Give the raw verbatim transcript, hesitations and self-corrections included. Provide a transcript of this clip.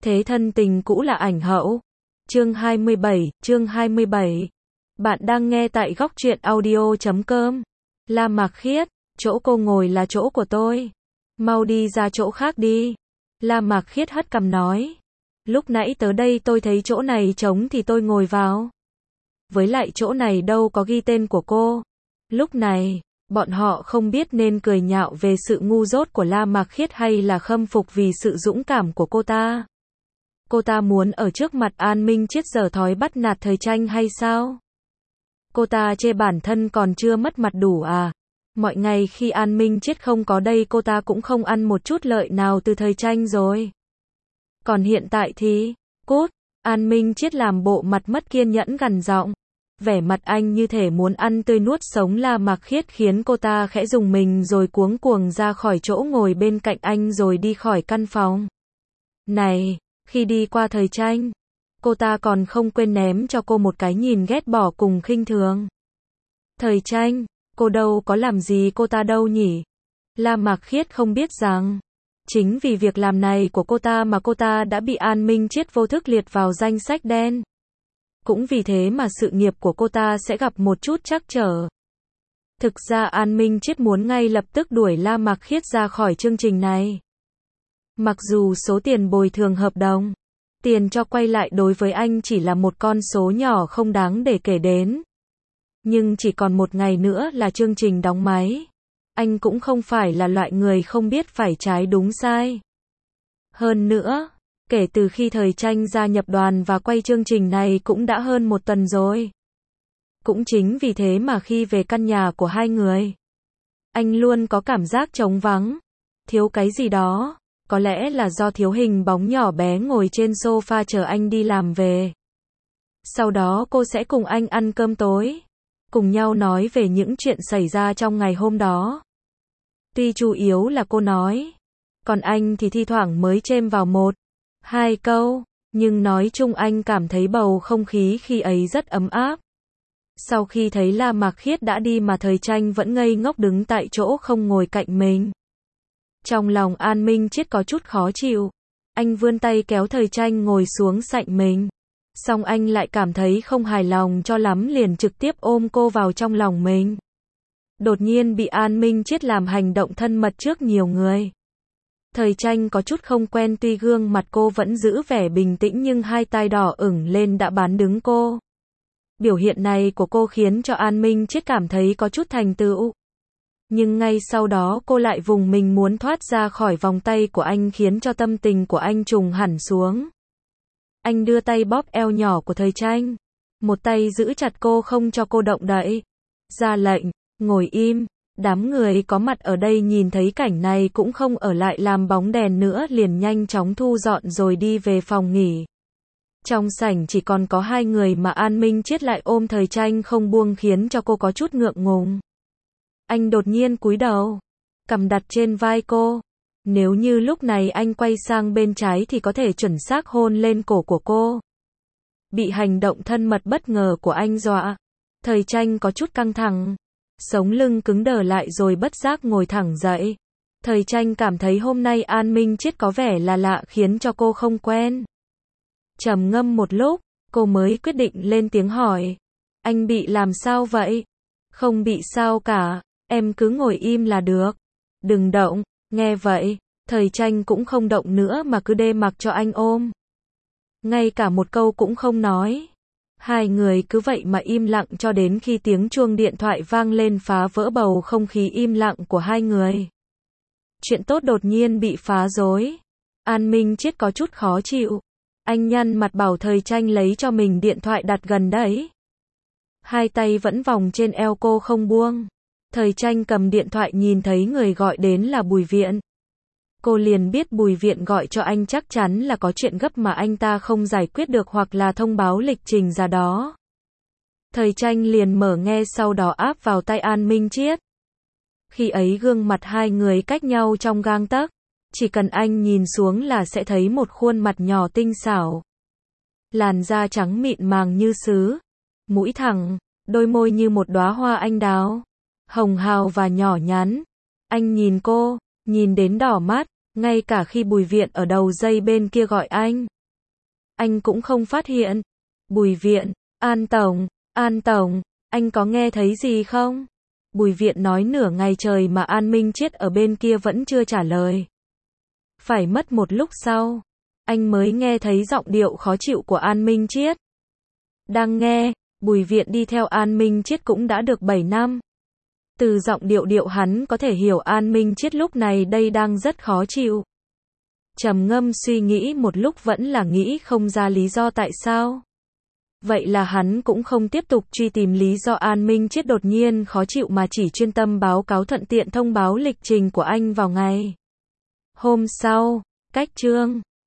Thế thân tình cũ là ảnh hậu. Chương hai mươi bảy, chương hai mươi bảy. Bạn đang nghe tại góc truyện audio chấm com. La Mạc Khiết, chỗ cô ngồi là chỗ của tôi. Mau đi ra chỗ khác đi. La Mạc Khiết hất cằm nói. Lúc nãy tới đây tôi thấy chỗ này trống thì tôi ngồi vào. Với lại chỗ này đâu có ghi tên của cô. Lúc này, bọn họ không biết nên cười nhạo về sự ngu dốt của La Mạc Khiết hay là khâm phục vì sự dũng cảm của cô ta. Cô ta muốn ở trước mặt An Minh Chiết giở thói bắt nạt Thời Tranh hay sao? Cô ta chê bản thân còn chưa mất mặt đủ à? Mọi ngày khi An Minh Chiết không có đây cô ta cũng không ăn một chút lợi nào từ Thời Tranh rồi. Còn hiện tại thì, cút, An Minh Chiết làm bộ mặt mất kiên nhẫn gằn giọng. Vẻ mặt anh như thể muốn ăn tươi nuốt sống La Mạc Khiết khiến cô ta khẽ rùng mình rồi cuống cuồng ra khỏi chỗ ngồi bên cạnh anh rồi đi khỏi căn phòng. Này, khi đi qua Thời Tranh, cô ta còn không quên ném cho cô một cái nhìn ghét bỏ cùng khinh thường. Thời Tranh, cô đâu có làm gì cô ta đâu nhỉ? La Mạc Khiết không biết rằng, chính vì việc làm này của cô ta mà cô ta đã bị An Minh Chiết vô thức liệt vào danh sách đen. Cũng vì thế mà sự nghiệp của cô ta sẽ gặp một chút trắc trở. Thực ra An Minh Chiết muốn ngay lập tức đuổi La Mạc Khiết ra khỏi chương trình này. Mặc dù số tiền bồi thường hợp đồng, tiền cho quay lại đối với anh chỉ là một con số nhỏ không đáng để kể đến. Nhưng chỉ còn một ngày nữa là chương trình đóng máy. Anh cũng không phải là loại người không biết phải trái đúng sai. Hơn nữa, kể từ khi Thời Tranh gia nhập đoàn và quay chương trình này cũng đã hơn một tuần rồi. Cũng chính vì thế mà khi về căn nhà của hai người, anh luôn có cảm giác trống vắng, thiếu cái gì đó. Có lẽ là do thiếu hình bóng nhỏ bé ngồi trên sofa chờ anh đi làm về. Sau đó cô sẽ cùng anh ăn cơm tối, cùng nhau nói về những chuyện xảy ra trong ngày hôm đó. Tuy chủ yếu là cô nói, còn anh thì thi thoảng mới chêm vào một, hai câu, nhưng nói chung anh cảm thấy bầu không khí khi ấy rất ấm áp. Sau khi thấy La Mạc Khiết đã đi mà Thời Tranh vẫn ngây ngốc đứng tại chỗ không ngồi cạnh mình. Trong lòng An Minh Chiết có chút khó chịu. Anh vươn tay kéo Thời Tranh ngồi xuống cạnh mình. Xong anh lại cảm thấy không hài lòng cho lắm liền trực tiếp ôm cô vào trong lòng mình. Đột nhiên bị An Minh Chiết làm hành động thân mật trước nhiều người. Thời Tranh có chút không quen tuy gương mặt cô vẫn giữ vẻ bình tĩnh nhưng hai tai đỏ ửng lên đã bán đứng cô. Biểu hiện này của cô khiến cho An Minh Chiết cảm thấy có chút thành tựu. Nhưng ngay sau đó cô lại vùng mình muốn thoát ra khỏi vòng tay của anh khiến cho tâm tình của anh trùng hẳn xuống. Anh đưa tay bóp eo nhỏ của Thời Tranh. Một tay giữ chặt cô không cho cô động đậy. Ra lệnh, ngồi im. Đám người có mặt ở đây nhìn thấy cảnh này cũng không ở lại làm bóng đèn nữa liền nhanh chóng thu dọn rồi đi về phòng nghỉ. Trong sảnh chỉ còn có hai người mà An Minh Chiết lại ôm Thời Tranh không buông khiến cho cô có chút ngượng ngùng. Anh đột nhiên cúi đầu, cằm đặt trên vai cô. Nếu như lúc này anh quay sang bên trái thì có thể chuẩn xác hôn lên cổ của cô. Bị hành động thân mật bất ngờ của anh dọa, Thời Tranh có chút căng thẳng, sống lưng cứng đờ lại rồi bất giác ngồi thẳng dậy. Thời Tranh cảm thấy hôm nay An Minh Chiết có vẻ là lạ khiến cho cô không quen. Trầm ngâm một lúc, cô mới quyết định lên tiếng hỏi. Anh bị làm sao vậy? Không bị sao cả, em cứ ngồi im là được. Đừng động, nghe vậy, Thời Tranh cũng không động nữa mà cứ đê mặc cho anh ôm. Ngay cả một câu cũng không nói. Hai người cứ vậy mà im lặng cho đến khi tiếng chuông điện thoại vang lên phá vỡ bầu không khí im lặng của hai người. Chuyện tốt đột nhiên bị phá rối. An Minh Chiết có chút khó chịu. Anh nhăn mặt bảo Thời Tranh lấy cho mình điện thoại đặt gần đấy. Hai tay vẫn vòng trên eo cô không buông. Thời Tranh cầm điện thoại nhìn thấy người gọi đến là Bùi Viện. Cô liền biết Bùi Viện gọi cho anh chắc chắn là có chuyện gấp mà anh ta không giải quyết được hoặc là thông báo lịch trình ra đó. Thời Tranh liền mở nghe sau đó áp vào tay An Minh Chiết. Khi ấy gương mặt hai người cách nhau trong gang tấc. Chỉ cần anh nhìn xuống là sẽ thấy một khuôn mặt nhỏ tinh xảo. Làn da trắng mịn màng như sứ. Mũi thẳng, đôi môi như một đóa hoa anh đào. Hồng hào và nhỏ nhắn. Anh nhìn cô, nhìn đến đỏ mắt. Ngay cả khi Bùi Viện ở đầu dây bên kia gọi anh, anh cũng không phát hiện. Bùi Viện, An Tổng, An Tổng, anh có nghe thấy gì không? Bùi Viện nói nửa ngày trời mà An Minh Chiết ở bên kia vẫn chưa trả lời. Phải mất một lúc sau, anh mới nghe thấy giọng điệu khó chịu của An Minh Chiết. Đang nghe, Bùi Viện đi theo An Minh Chiết cũng đã được bảy năm. Từ giọng điệu điệu hắn có thể hiểu An Minh Chiết lúc này đây đang rất khó chịu. Trầm ngâm suy nghĩ một lúc vẫn là nghĩ không ra lý do tại sao. Vậy là hắn cũng không tiếp tục truy tìm lý do An Minh Chiết đột nhiên khó chịu mà chỉ chuyên tâm báo cáo thuận tiện thông báo lịch trình của anh vào ngày hôm sau. Cách chương